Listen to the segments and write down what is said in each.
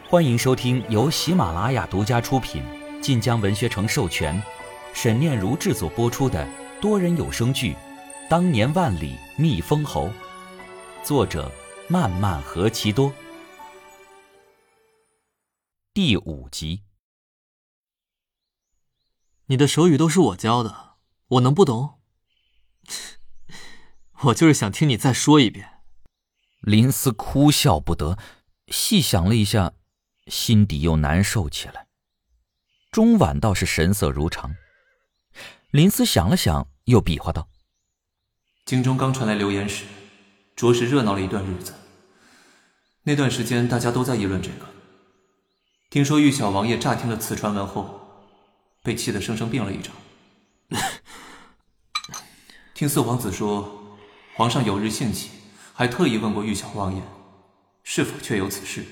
欢迎收听由喜马拉雅独家出品、晋江文学城授权、沈念如制作播出的多人有声剧《当年万里觅封侯》，作者漫漫何其多。第5集。 你的手语都是我教的，我能不懂？我就是想听你再说一遍。 林思哭笑不得，细想了一下，心底又难受起来。钟婉倒是神色如常。林思想了想，又比划道： 京中刚传来流言时，着实热闹了一段日子。那段时间大家都在议论这个。听说玉小王爷乍听了此传闻后，被气得生生病了一场。听四皇子说，皇上有日兴起，还特意问过玉小王爷，是否确有此事。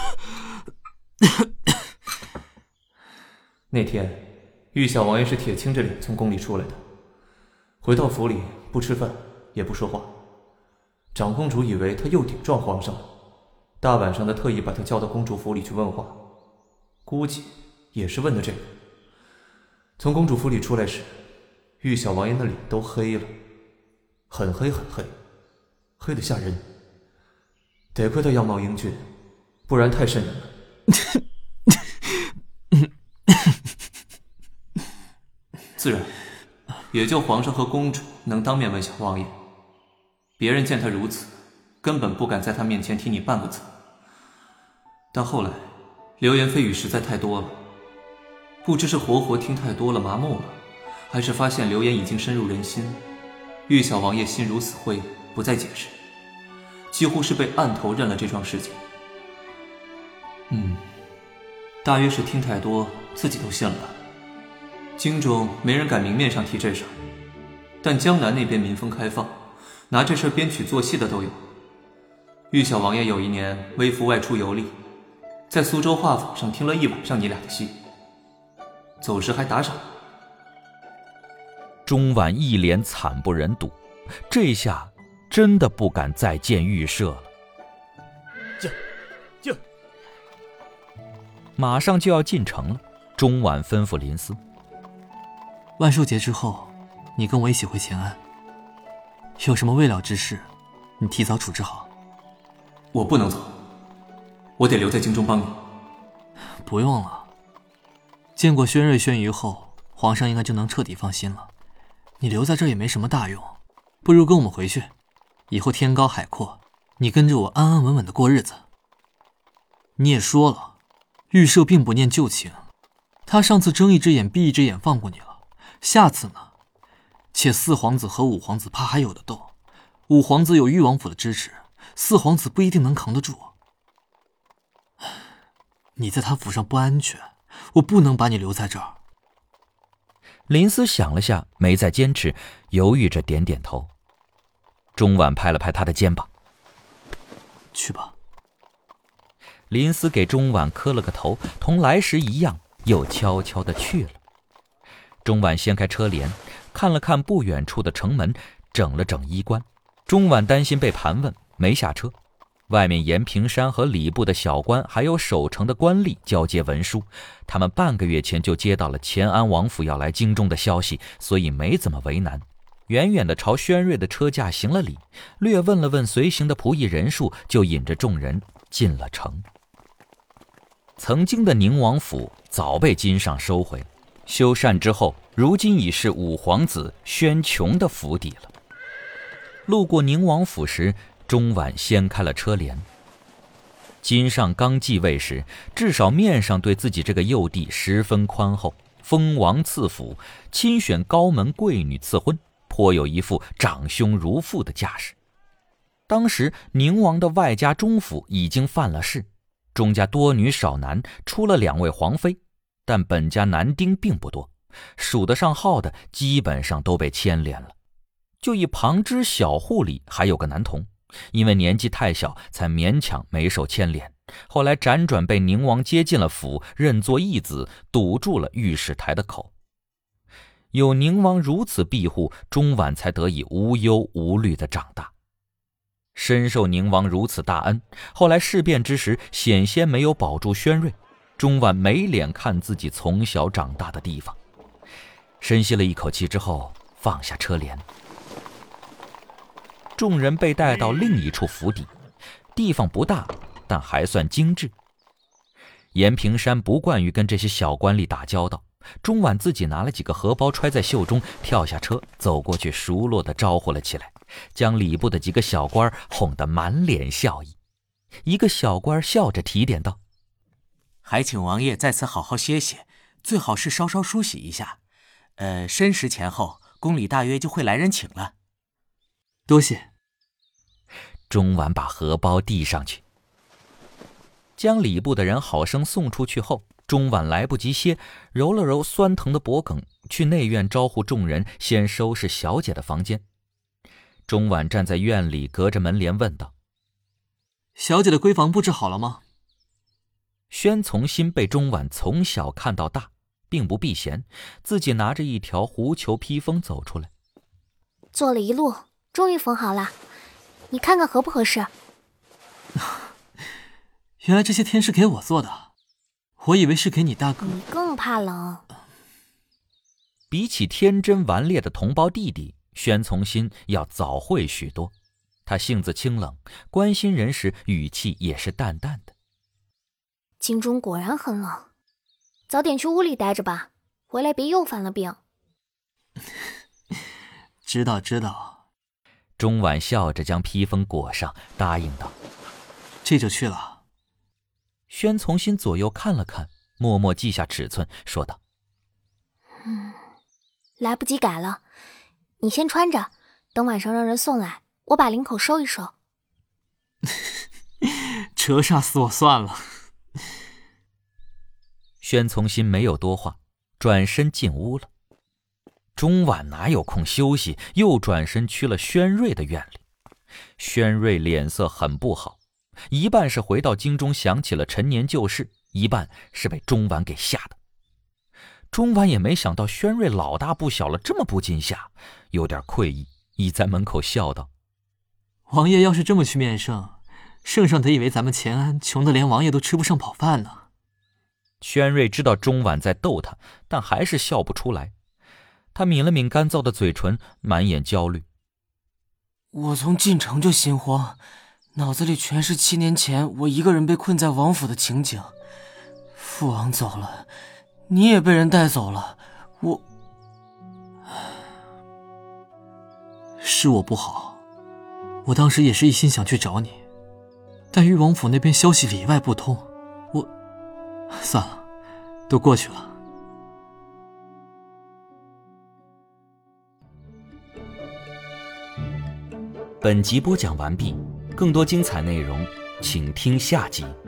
那天，玉小王爷是铁青着脸从宫里出来的，回到府里不吃饭也不说话。长公主以为他又顶撞皇上了，大晚上的特意把他叫到公主府里去问话，估计也是问的这个。从公主府里出来时，玉小王爷的脸都黑了，很黑很黑，黑得吓人。得亏他样貌英俊，不然太瘆人了。自然，也就皇上和公主能当面问小王爷，别人见他如此，根本不敢在他面前提你半个字。但后来，流言蜚语实在太多了，不知是活活听太多了麻木了，还是发现流言已经深入人心，玉小王爷心如死灰，不再解释，几乎是被按头认了这桩事情。大约是听太多，自己都信了吧。京中没人敢明面上提这事儿，但江南那边民风开放，拿这事儿编曲做戏的都有。玉小王爷有一年微服外出游历，在苏州画舫上听了一晚上你俩的戏，走时还打赏。 钟婉一脸惨不忍睹，这下真的不敢再见玉舍了。马上就要进城了，钟婉吩咐林思： 万寿节之后，你跟我一起回乾安，有什么未了之事，你提早处置好。 我不能走，我得留在京中帮你。 不用了，见过轩瑞轩臾后，皇上应该就能彻底放心了。你留在这儿也没什么大用，不如跟我们回去，以后天高海阔，你跟着我安安稳稳的过日子。你也说了，玉舍并不念旧情，他上次睁一只眼闭一只眼放过你了，下次呢？且四皇子和五皇子怕还有的斗，五皇子有裕王府的支持，四皇子不一定能扛得住。你在他府上不安全，我不能把你留在这儿。 林思想了下，没再坚持，犹豫着点点头。钟婉拍了拍他的肩膀： 去吧。 林思给钟婉磕了个头，同来时一样，又悄悄地去了。钟婉掀开车帘，看了看不远处的城门，整了整衣冠。钟婉担心被盘问，没下车。外面延平山和礼部的小官还有守城的官吏交接文书，他们半个月前就接到了乾安王府要来京中的消息，所以没怎么为难。远远地朝轩瑞的车驾行了礼，略问了问随行的仆役人数，就引着众人进了城。曾经的宁王府早被金上收回，修缮之后，如今已是五皇子宣琼的府邸了。路过宁王府时，钟婉掀开了车帘。金上刚继位时，至少面上对自己这个幼弟十分宽厚，封王赐府，亲选高门贵女赐婚，颇有一副长兄如父的架势。当时宁王的外家钟府已经犯了事，钟家多女少男，出了2位皇妃，但本家男丁并不多，数得上号的基本上都被牵连了。就以旁支小户里还有个男童，因为年纪太小，才勉强没受牵连，后来辗转被宁王接进了府，认作义子，堵住了御史台的口。有宁王如此庇护，钟婉才得以无忧无虑地长大。 深受宁王如此大恩，后来事变之时险些没有保住宣瑞，钟婉没脸看自己从小长大的地方。深吸了一口气之后，放下车帘。众人被带到另一处府邸，地方不大，但还算精致。严平山不惯于跟这些小官吏打交道，钟婉自己拿了几个荷包揣在袖中，跳下车走过去，熟络地招呼了起来，将礼部的几个小官哄得满脸笑意。一个小官笑着提点道：“ 还请王爷在此好好歇歇，最好是稍稍梳洗一下。申时前后，宫里大约就会来人请了。” 多谢。 钟婉把荷包递上去。将礼部的人好生送出去后，钟婉来不及歇，揉了揉酸疼的脖颈，去内院招呼众人先收拾小姐的房间。钟婉站在院里，隔着门帘问道：“ 小姐的闺房布置好了吗？” 宣从新被钟婉从小看到大，并不避嫌，自己拿着一条狐裘披风走出来。 做了一路，终于缝好了，你看看合不合适？ 原来这些天是给我做的，我以为是给你大哥。 你更怕冷。 比起天真顽劣的同胞弟弟，宣从新要早会许多。他性子清冷，关心人时语气也是淡淡的。 京中果然很冷，早点去屋里待着吧，回来别又犯了病。 知道知道。 钟婉笑着将披风裹上，答应道：“ 这就去了。” 宣从新左右看了看，默默记下尺寸，说道：“ 来不及改了，你先穿着，等晚上让人送来，我把领口收一收。” 折煞死我算了。 宣从新没有多话，转身进屋了。钟婉哪有空休息，又转身去了宣瑞的院里。宣瑞脸色很不好，一半是回到京中想起了陈年旧事，一半是被钟婉给吓的。钟婉也没想到宣瑞老大不小了，这么不禁吓，有点愧意，倚在门口笑道：“ 王爷要是这么去面圣，圣上得以为咱们乾安穷得连王爷都吃不上饱饭呢。” 宣瑞知道钟婉在逗他，但还是笑不出来。他抿了抿干燥的嘴唇，满眼焦虑：“ 我从进城就心慌，脑子里全是7年前我一个人被困在王府的情景。父王走了，你也被人带走了， 是我不好，我当时也是一心想去找你，但裕王府那边消息里外不通，算了，都过去了。” 本集播讲完毕，更多精彩内容请听下集。